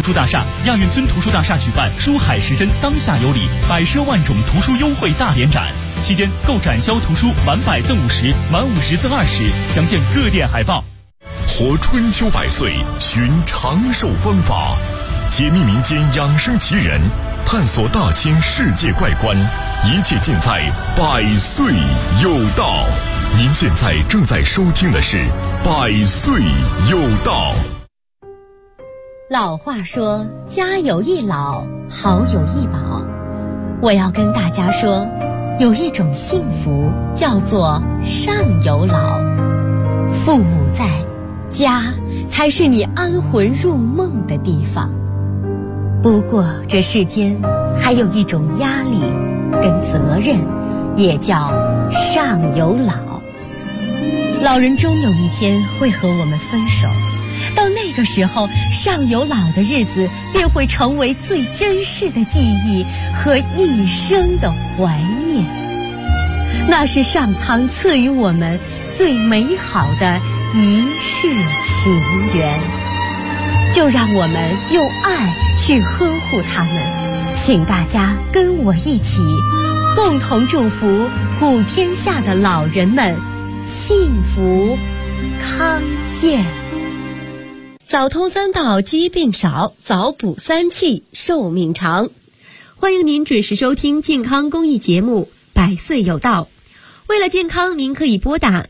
书大厦、亚运村图书大厦举办书海时针当下有礼百奢万种图书优惠大联展，期间购展销图书满100赠50，满50赠20，详见各店海报。 活春秋百岁，寻长寿方法，解密民间养生奇人，探索大千世界怪观，一切尽在百岁有道。您现在正在收听的是百岁有道。 老话说，家有一老，好有一宝。我要跟大家说，有一种幸福叫做上有老。父母在，家才是你安魂入梦的地方。不过这世间还有一种压力跟责任，也叫上有老。老人终有一天会和我们分手，到那个时候，上有老的日子便会成为最珍视的记忆和一生的怀念。那是上苍赐予我们最美好的一世情缘，就让我们用爱去呵护他们。请大家跟我一起，共同祝福普天下的老人们幸福康健。 早通3道，疾病少；早补3气，寿命长。欢迎您准时收听健康公益节目《百岁有道》。为了健康，您可以拨打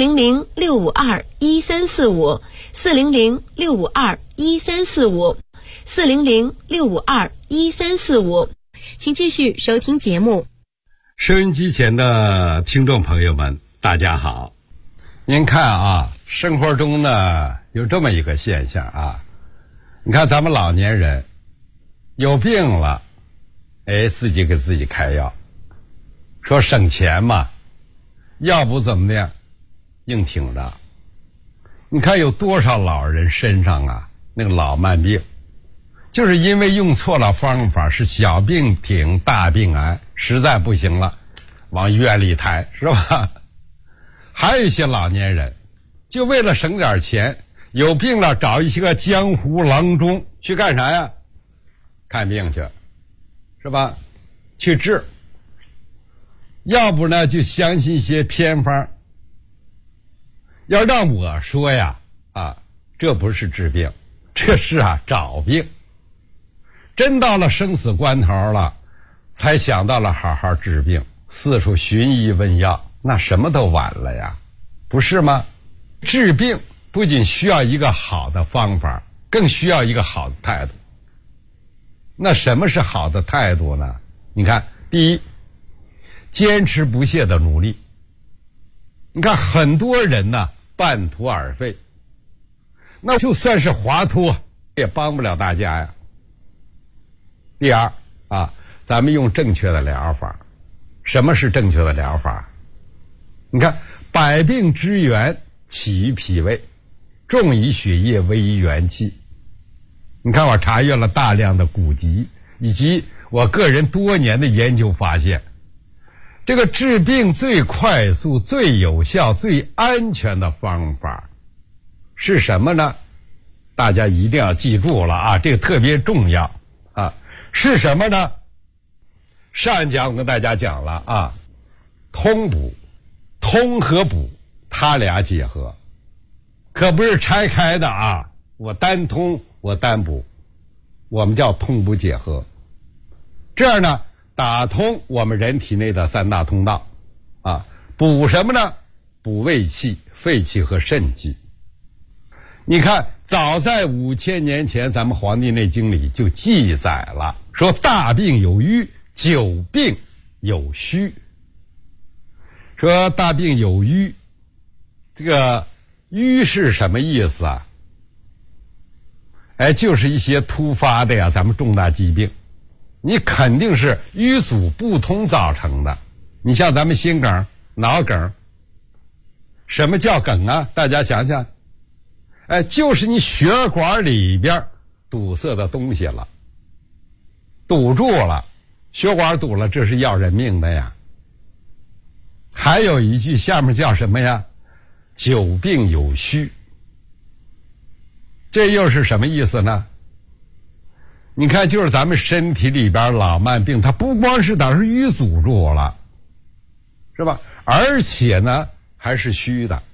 400-652-1345、400-652-1345、400-652-1345。请继续收听节目。 收音机前的听众朋友们，大家好。您看啊，生活中呢有这么一个现象啊，你看咱们老年人有病了，自己给自己开药，说省钱嘛，要不怎么样，硬挺着。你看有多少老人身上啊那个老慢病，就是因为用错了方法，是小病挺大病癌，实在不行了往医院里抬，是吧？还有一些老年人就为了省点钱，有病了找一些个江湖郎中去干啥呀？看病去，是吧？去治。要不呢就相信一些偏方。要让我说呀，这不是治病，这是找病。真到了生死关头了，才想到了好好治病，四处寻医问药，那什么都晚了呀，不是吗？治病不仅需要一个好的方法，更需要一个好的态度。那什么是好的态度呢？你看，第一，坚持不懈的努力。你看很多人呢半途而废，那就算是华佗也帮不了大家呀。第二咱们用正确的疗法。什么是正确的疗法？你看，百病之源起于脾胃，重于血液，微于元气。你看我查阅了大量的古籍，以及我个人多年的研究发现，这个治病最快速、最有效、最安全的方法是什么呢？大家一定要记住了这个特别重要是什么呢？上一讲我跟大家讲了通补、通和补，它俩结合，可不是拆开的我单通，我单补，我们叫通补结合。这样呢，打通我们人体内的3大通道补什么呢？补胃气、肺气和肾气。你看，早在5000年前，咱们《黄帝内经》里就记载了，说大病有瘀，久病有虚。说大病有瘀，这个瘀是什么意思啊？就是一些突发的咱们重大疾病，你肯定是瘀阻不通造成的。你像咱们心梗、脑梗，什么叫梗啊？大家想想，就是你血管里边堵塞的东西了，堵住了，血管堵了，这是要人命的呀。还有一句下面叫什么呀？久病有虚。这又是什么意思呢？ 你看，就是咱们身体里边老慢病，它不光是等于阻住了，是吧？而且呢，还是虚的。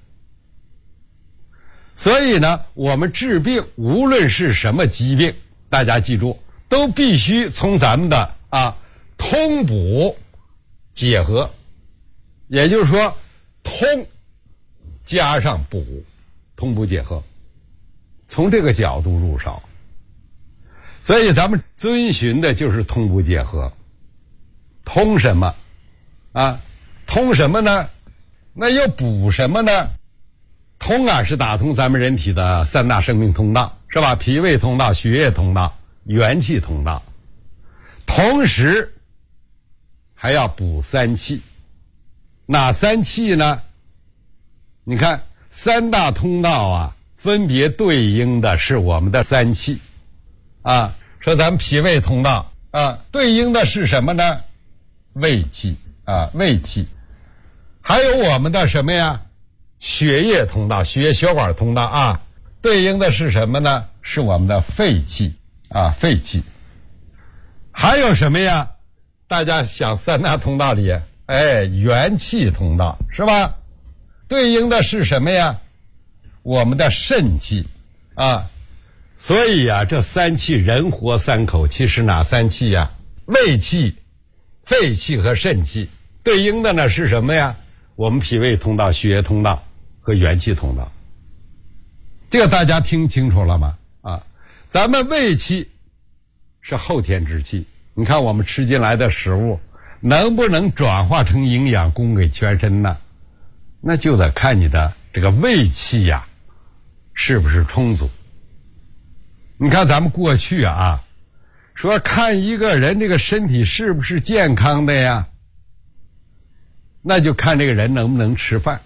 所以呢，我们治病无论是什么疾病，大家记住，都必须从咱们的通补结合，也就是说，通加上补，通补结合，从这个角度入手。所以咱们遵循的就是通补结合。通什么通什么呢？那又补什么呢？通是打通咱们人体的三大生命通道，是吧？脾胃通道、血液通道、元气通道。同时还要补三气。哪三气呢？你看三大通道分别对应的是我们的三气说咱们脾胃通道对应的是什么呢？胃气胃气。还有我们的什么呀？血液通道、血管通道对应的是什么呢？是我们的肺气肺气。还有什么呀？大家想三大通道里元气通道，是吧？对应的是什么呀？我们的肾气所以这三气，人活三口气，是哪三气呀？胃气、肺气和肾气。对应的呢是什么呀？我们脾胃通道、血液通道和元气通道。这个大家听清楚了吗？咱们胃气是后天之气，你看我们吃进来的食物能不能转化成营养供给全身呢？那就得看你的这个胃气是不是充足。你看咱们过去说看一个人这个身体是不是健康的呀，那就看这个人能不能吃饭。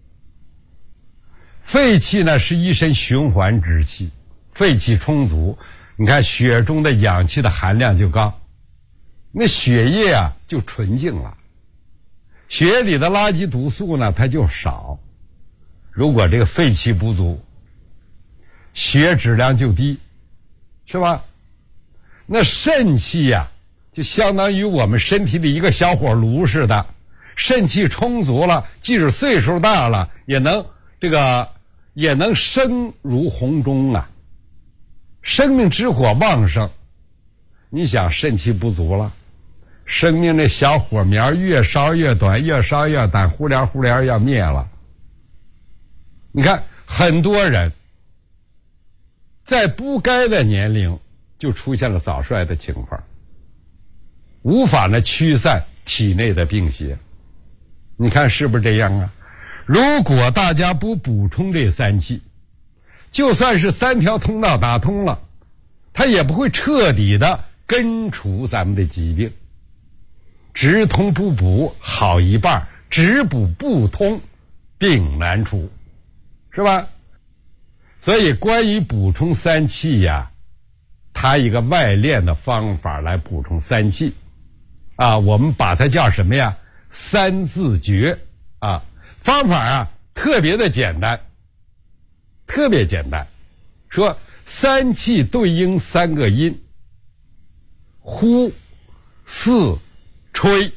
肺气呢是一身循环之气，肺气充足，你看血中的氧气的含量就高，那血液就纯净了，血液里的垃圾毒素呢它就少。如果这个肺气不足，血质量就低，是吧？那肾气就相当于我们身体里一个小火炉似的，肾气充足了，即使岁数大了，也能生如洪钟生命之火旺盛。你想肾气不足了，生命那小火苗越烧越短，越烧越短，忽连忽连要灭了。你看很多人在不该的年龄就出现了早衰的情况，无法驱散体内的病邪。你看是不是这样如果大家不补充这三气，就算是三条通道打通了，它也不会彻底的根除咱们的疾病。直通不补好一半，只补不通病难除，是吧？所以关于补充三气它一个外练的方法来补充三气我们把它叫什么呀？三字诀方法特别的简单，特别简单。说三气对应三个音，呼、四、吹。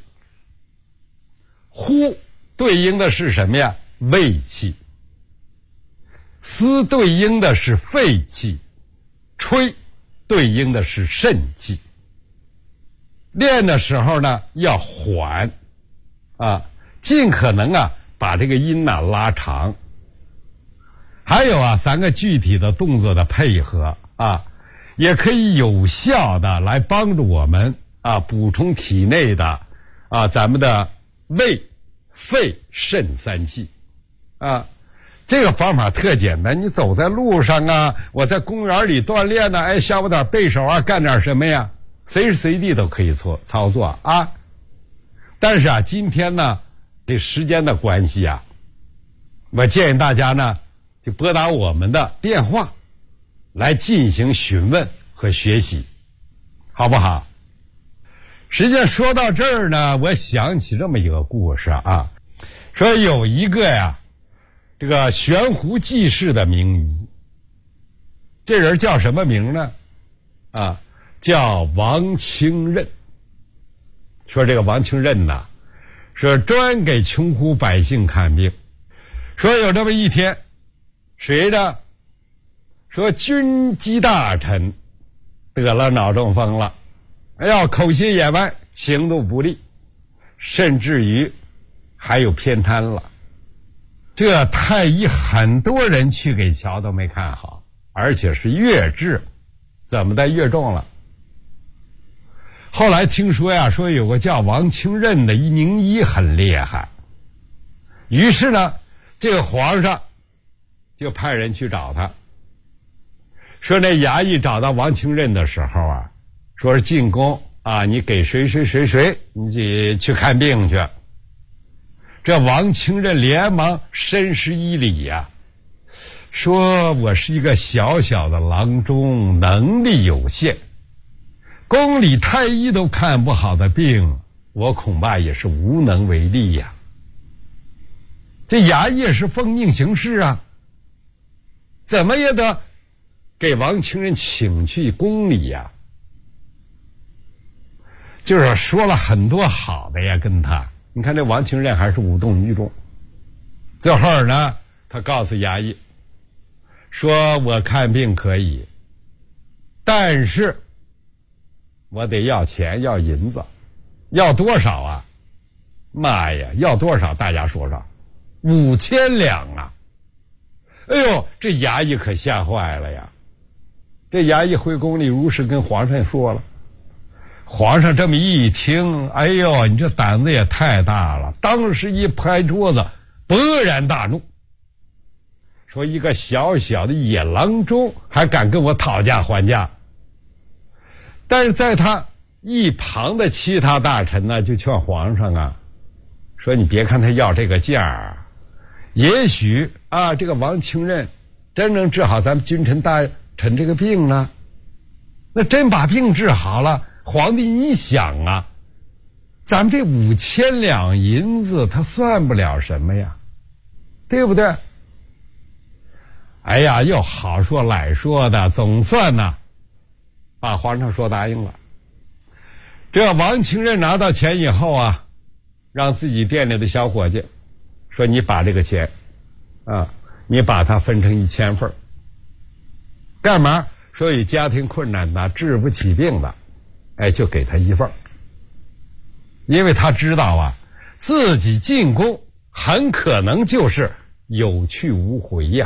呼对应的是什么呀？胃气。思对应的是肺气，吹对应的是肾气。练的时候呢要缓尽可能把这个音拉长。还有三个具体的动作的配合也可以有效的来帮助我们补充体内的咱们的胃、肺、肾三气这个方法特简单，你走在路上我在公园里锻炼下午点背手干点什么呀，随时随地都可以操作但是今天呢这时间的关系我建议大家呢就拨打我们的电话来进行询问和学习，好不好？实际上说到这儿呢，我想起这么一个故事说有一个这个悬壶济世的名医，这人叫什么名呢叫王清任。说这个王清任呐，说专给穷苦百姓看病。说有这么一天，谁呢？说军机大臣得了脑中风了，口斜眼歪，行动不利，甚至于还有偏瘫了。这太医很多人去给瞧都没看好，而且是越治怎么的越重了。后来听说呀，说有个叫王清任的一名医很厉害，于是呢，这个皇上就派人去找他。说那衙役找到王清任的时候啊，说是进宫啊，你给谁，你去看病去。这王清任连忙深施一礼呀，说我是一个小小的郎中，能力有限，宫里太医都看不好的病，我恐怕也是无能为力呀。这衙役是奉命行事啊，怎么也得给王清任请去宫里呀。就是说了很多好的呀，跟他，你看这王清任还是无动于衷。最后呢，他告诉衙役说，我看病可以，但是我得要钱，要银子。要多少啊？妈呀，要多少？大家说说，5000两啊！哎呦，这衙役可吓坏了呀。这衙役回宫里如实跟皇上说了。皇上这么一听，哎呦，你这胆子也太大了，当时一拍桌子，勃然大怒，说一个小小的野郎中还敢跟我讨价还价。但是在他一旁的其他大臣呢，就劝皇上啊，说你别看他要这个价，也许啊，这个王清任真能治好咱们君臣大臣这个病呢。那真把病治好了，皇帝你想啊，咱们这5000两银子他算不了什么呀，对不对？哎呀，又好说赖说的，总算呢把皇上说答应了。这王清任拿到钱以后啊，让自己店里的小伙计说，你把这个钱啊，你把它分成1000份，干嘛？说有家庭困难的，治不起病的，就给他1份。因为他知道啊，自己进宫很可能就是有去无回呀。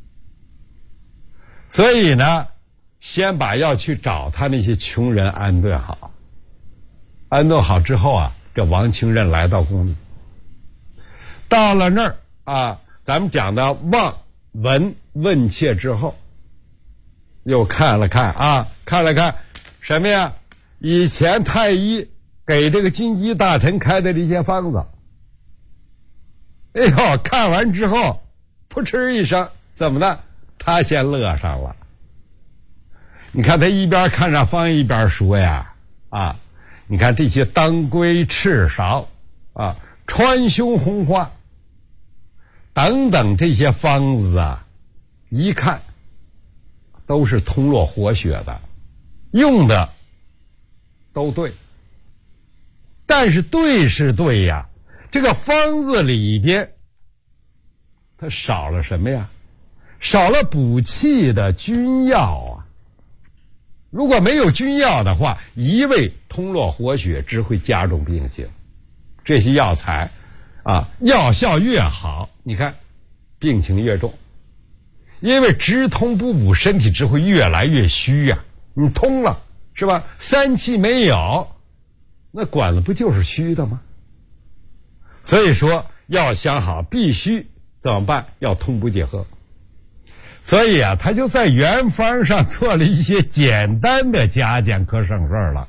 所以呢，先把要去找他那些穷人安顿好。安顿好之后啊，这王清任来到宫里。到了那儿啊，咱们讲的望闻问切之后，又看了看什么呀？以前太医给这个军机大臣开的这些方子。哎呦，看完之后扑哧一声，怎么的？他先乐上了。你看他一边看着方一边说呀，啊，你看这些当归、赤芍啊、川芎、红花等等这些方子啊，一看都是通络活血的，用的都对。但是对是对呀，这个方子里边它少了什么呀？少了补气的君药啊。如果没有君药的话，一味通络活血只会加重病情。这些药材啊，药效越好，你看病情越重。因为直通不补，身体只会越来越虚呀。你通了是吧？三气没有，那管子不就是虚的吗？所以说要想好，必须怎么办？要通补结合。所以啊，他就在原方上做了一些简单的加减，可省事儿了。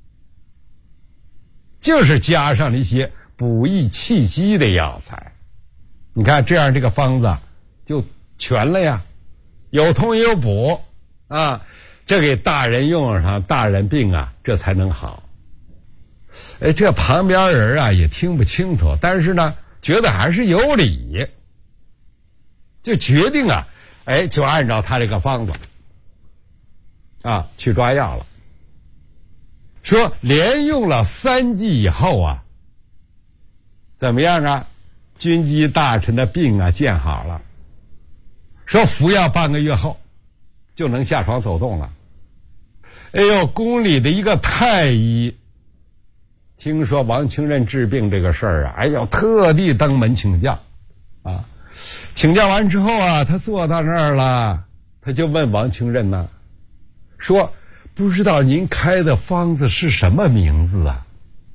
就是加上了一些补益气机的药材。你看这样这个方子就全了呀，有通有补啊，这给大人用上，大人病啊这才能好。这旁边人啊也听不清楚，但是呢觉得还是有理，就决定啊就按照他这个方子啊去抓药了。 说连用了3剂以后啊，怎么样啊？军机大臣的病啊见好了，说服药半个月后就能下床走动了。哎呦，宫里的一个太医听说王清任治病这个事儿啊，哎呦，特地登门请教啊。请教完之后啊，他坐到那儿了，他就问王清任呢，说不知道您开的方子是什么名字啊？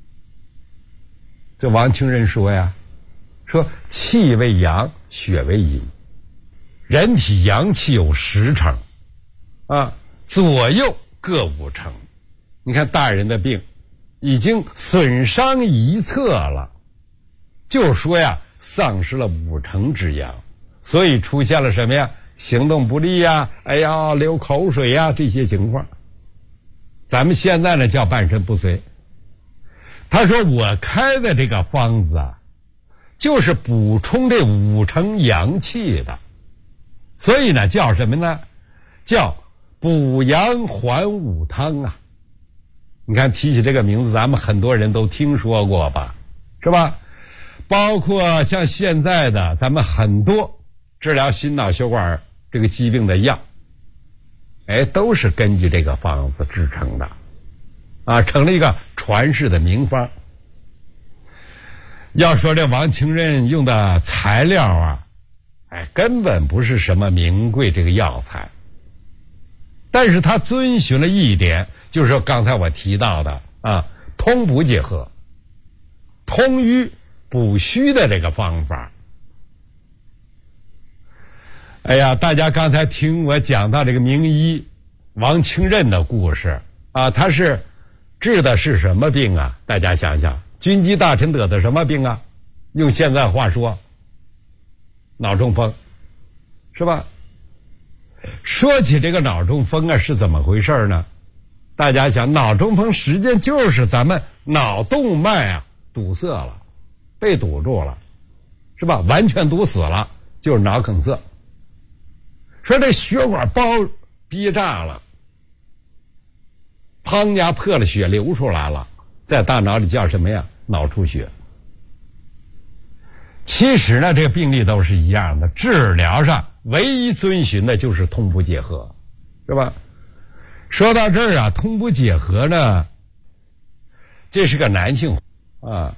这王清任说呀，说气为阳，血为阴，人体阳气有10成啊，左右各5成。你看大人的病已经损伤一侧了，就说呀丧失了5成之阳，所以出现了什么呀？行动不利呀，哎呀流口水呀，这些情况。咱们现在呢叫半身不遂。他说我开的这个方子啊，就是补充这5成阳气的，所以呢叫什么呢？叫补阳还武汤啊。你看提起这个名字，咱们很多人都听说过吧，是吧？包括像现在的咱们很多治疗心脑血管这个疾病的药，哎，都是根据这个方子制成的啊，成了一个传世的名方。要说这王清任用的材料啊，哎，根本不是什么名贵这个药材，但是他遵循了一点，就是说刚才我提到的啊，通补结合，通瘀补虚的这个方法。哎呀，大家刚才听我讲到这个名医王清任的故事啊，他是治的是什么病啊？大家想想，军机大臣得的什么病啊？用现在话说，脑中风，是吧？说起这个脑中风啊，是怎么回事呢？大家想，脑中风实际上就是咱们脑动脉啊堵塞了，被堵住了，是吧？完全堵死了，就是脑梗塞。说这血管包憋炸了，砰家破了，血流出来了，在大脑里叫什么呀？脑出血。其实呢，这个病例都是一样的，治疗上唯一遵循的就是通补结合，是吧？说到这儿啊，通补结合呢，这是个男性啊，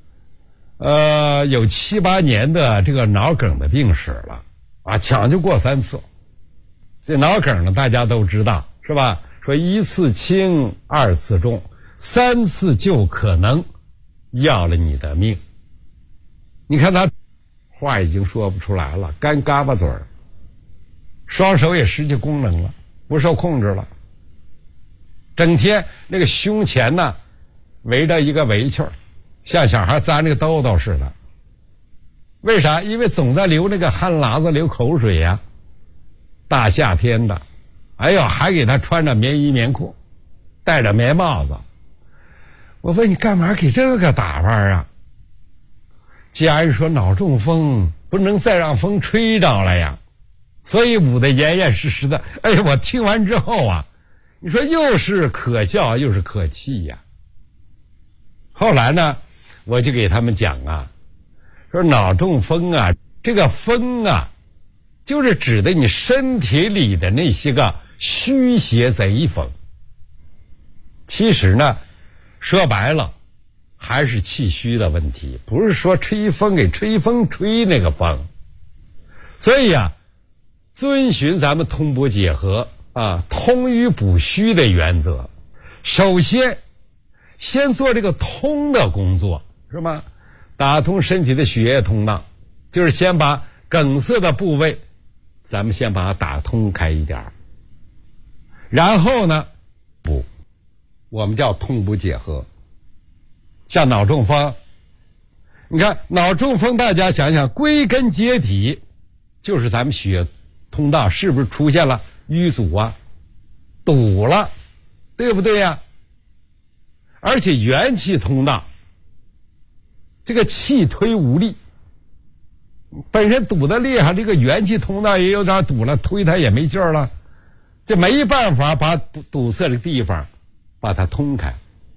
有7、8年的这个脑梗的病史了啊，抢救过3次。这脑梗呢，大家都知道，是吧？说1次轻，2次重，3次就可能要了你的命。你看他话已经说不出来了，干嘎巴嘴儿，双手也失去功能了，不受控制了，整天那个胸前呢围着一个围裙，像小孩扎那个兜兜似的。为啥？因为总在流那个汗喇子，流口水呀。大夏天的，哎呦，还给他穿着棉衣棉裤，戴着棉帽子。我问你干嘛给这个打扮啊？家人说脑中风不能再让风吹着了呀，所以捂得严严实实的。哎，我听完之后啊，你说又是可笑又是可气呀。后来呢，我就给他们讲啊，说脑中风啊，这个风啊，就是指的你身体里的那些个虚邪贼风。其实呢，说白了还是气虚的问题，不是说吹风给吹风吹那个风。所以啊，遵循咱们通补结合啊，通瘀补虚的原则，首先先做这个通的工作，是吗？打通身体的血液通道，就是先把梗塞的部位咱们先把它打通开一点，然后呢补，我们叫通补结合。像脑中风，你看脑中风，大家想想，归根结底就是咱们血通道是不是出现了淤阻啊，堵了，对不对呀？而且元气通道这个气推无力，本身堵得厉害，这个元气通道也有点堵了，推它也没劲儿了，这没办法把堵塞的地方把它通开。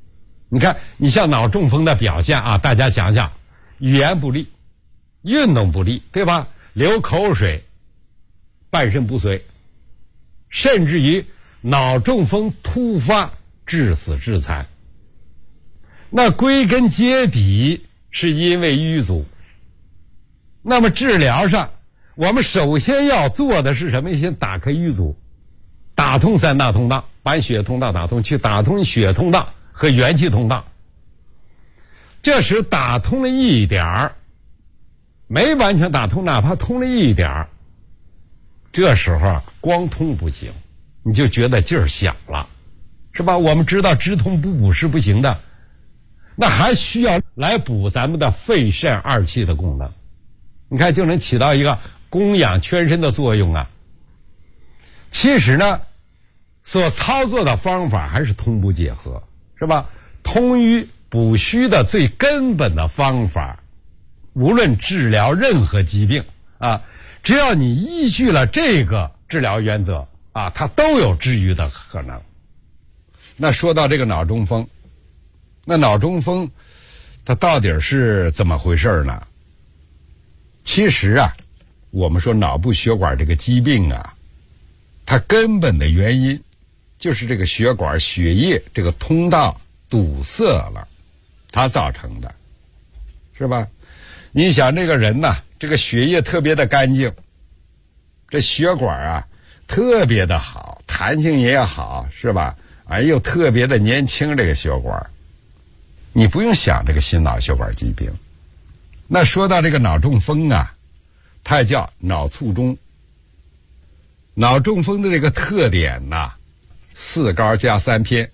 你看，你像脑中风的表现啊，大家想想，语言不利，运动不利，对吧？流口水，半身不遂，甚至于脑中风突发致死致残。那归根结底是因为瘀阻。那么治疗上，我们首先要做的是什么？先打开瘀阻，打通三大通道，把血通道打通，去打通血通道和元气通道。这时打通了一点儿，没完全打通，哪怕通了一点儿，这时候光通不行，你就觉得劲儿小了，是吧？我们知道直通不补是不行的，那还需要来补咱们的肺肾二气的功能，你看就能起到一个供养全身的作用啊。其实呢，所操作的方法还是通补结合，是吧？通瘀补虚的最根本的方法，无论治疗任何疾病啊，只要你依据了这个治疗原则啊，它都有治愈的可能。那说到这个脑中风，那脑中风它到底是怎么回事呢？其实啊，我们说脑部血管这个疾病啊，它根本的原因就是这个血管血液这个通道堵塞了，它造成的，是吧？你想这个人呐，这个血液特别的干净，这血管啊特别的好，弹性也好，是吧？又特别的年轻，这个血管，你不用想这个心脑血管疾病。那说到这个脑中风啊，它也叫脑卒中。脑中风的这个特点呐，4高加3偏。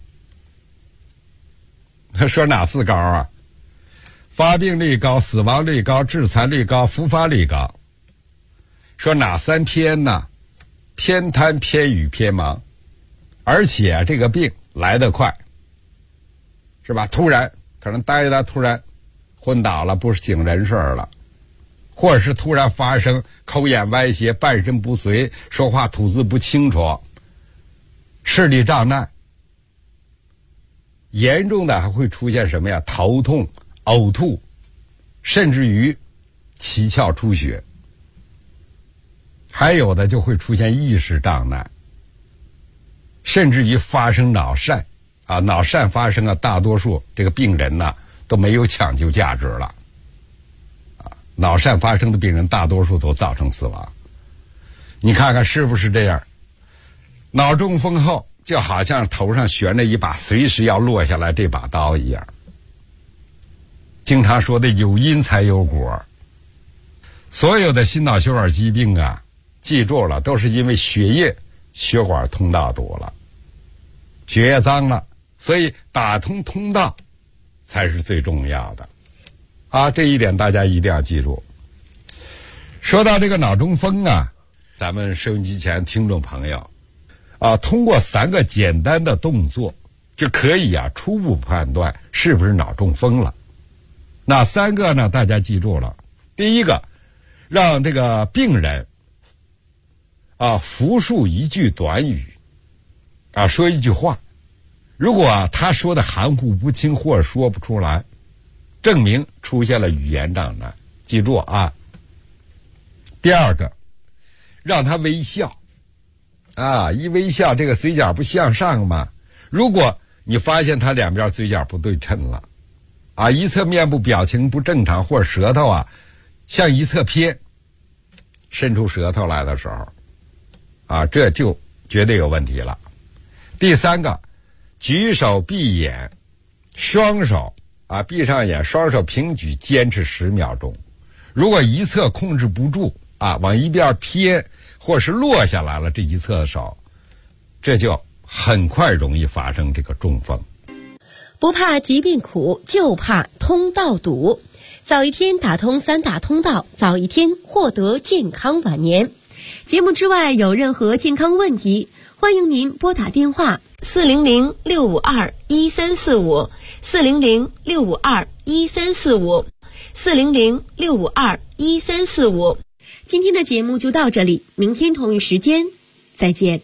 他说哪4高啊？发病率高，死亡率高，致残率高，复发率高。说哪3偏呢？偏瘫、偏语、偏盲。而且这个病来得快，是吧？突然可能待一待，突然昏倒了，不是省人事了，或者是突然发生口眼歪斜、半身不遂、说话吐字不清楚、视力障碍，严重的还会出现什么呀？头痛、呕吐，甚至于七窍出血，还有的就会出现意识障碍，甚至于发生脑疝啊！脑疝发生啊，大多数这个病人呢都没有抢救价值了啊！脑疝发生的病人大多数都造成死亡，你看看是不是这样？脑中风后就好像头上悬着一把随时要落下来这把刀一样。经常说的有因才有果，所有的心脑血管疾病啊，记住了，都是因为血管通道堵了，血液脏了，所以打通通道才是最重要的啊！这一点大家一定要记住。说到这个脑中风啊，咱们收音机前听众朋友啊，通过3个简单的动作就可以啊初步判断是不是脑中风了。哪3个呢？大家记住了。第一个，让这个病人复述一句短语说一句话，如果他说的含糊不清或者说不出来，证明出现了语言障碍，记住啊。第二个，让他微笑一微笑这个嘴角不向上吗？如果你发现他两边嘴角不对称了一侧面部表情不正常，或者舌头向一侧偏，伸出舌头来的时候这就绝对有问题了。第3个，举手闭眼，双手闭上眼，双手平举，坚持10秒钟。如果一侧控制不住往一边偏，或是落下来了这一侧的手，这就很快容易发生这个中风。 不怕疾病苦，就怕通道堵。早一天打通3大通道，早一天获得健康晚年。节目之外有任何健康问题，欢迎您拨打电话400-652-1345 400-652-1345 400-652-1345。今天的节目就到这里，明天同一时间再见。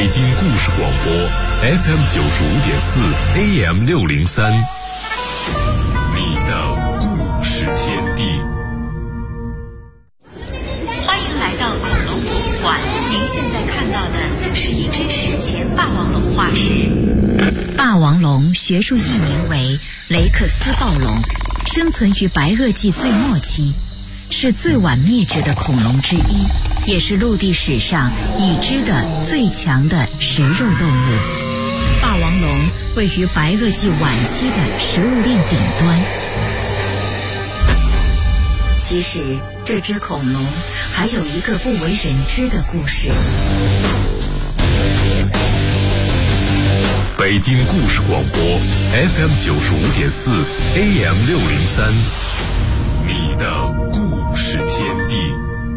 北京故事广播 FM 95.4 AM 603，你的故事天地。 欢迎来到恐龙博物馆，您现在看到的是一只史前霸王龙化石。霸王龙学术译名为雷克斯暴龙，生存于白垩纪最末期，是最晚灭绝的恐龙之一，也是陆地史上已知的最强的食肉动物。霸王龙位于白垩纪晚期的食物链顶端。其实这只恐龙还有一个不为人知的故事。 北京故事广播 FM 95.4 AM 603，你的故事天地。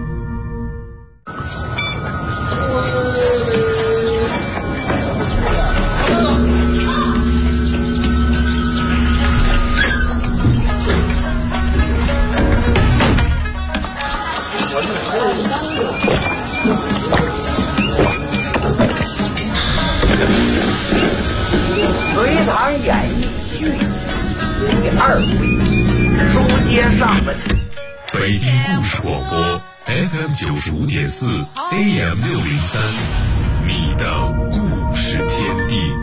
隋唐演义续第2回，书接上文。 北京故事广播 FM 95.4 AM 603，你的故事天地。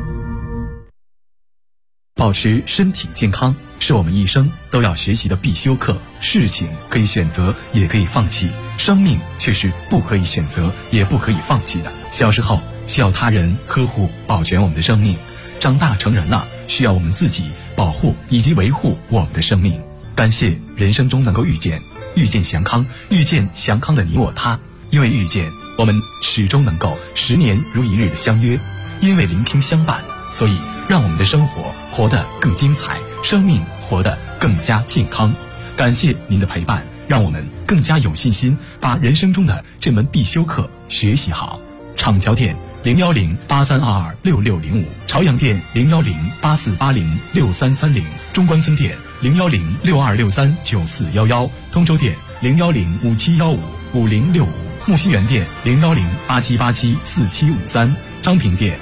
保持身体健康是我们一生都要学习的必修课。事情可以选择，也可以放弃，生命却是不可以选择，也不可以放弃的。小时候需要他人呵护保全我们的生命，长大成人了需要我们自己保护以及维护我们的生命。感谢人生中能够遇见祥康，遇见祥康的你我他。因为遇见，我们始终能够10年如一日的相约；因为聆听相伴，所以让我们的生活活得更精彩，生命活得更加健康。感谢您的陪伴，让我们更加有信心把人生中的这门必修课学习好。厂桥店010-8322-6605，朝阳店010-8480-6330，中关村店010-6263-9411，通州店010-5715-5065，木樨园店010-8787-4753，昌平店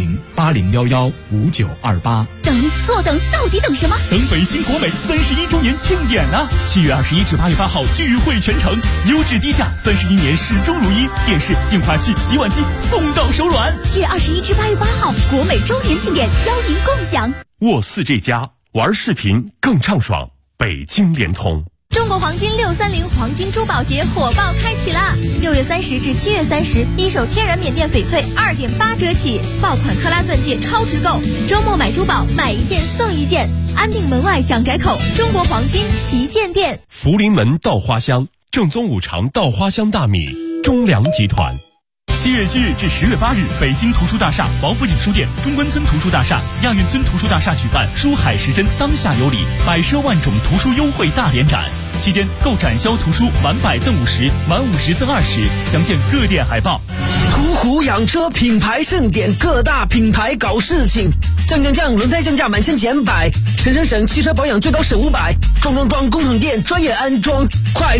010-8011-5928。 坐等，到底等什么？ 等北京国美31周年庆典啊！7月21至8月8号聚会全城，优质低价，31年始终如一，电视、净化器、洗碗机送到手软。 7月21至8月8号，国美周年庆典，邀您共享。 沃4这家玩视频更畅爽，北京联通。 中国黄金630黄金珠宝节火爆开启啦！6月30至7月30，一手天然缅甸翡翠2.8折起，爆款克拉钻戒超值购，周末买珠宝买1件送1件，安定门外蒋宅口中国黄金旗舰店。 福临门稻花香，正宗5常稻花香大米，中粮集团。 7月7日至10月8日，北京图书大厦、王府井书店、中关村图书大厦、亚运村图书大厦举办书海时针当下有礼，百奢万种图书优惠大联展。期间购展销图书满100赠50，满50赠20，详见各店海报。 途虎养车品牌盛典，各大品牌搞事情，降，轮胎降价满1000减100，省，汽车保养最高省500，装，工厂店专业安装，快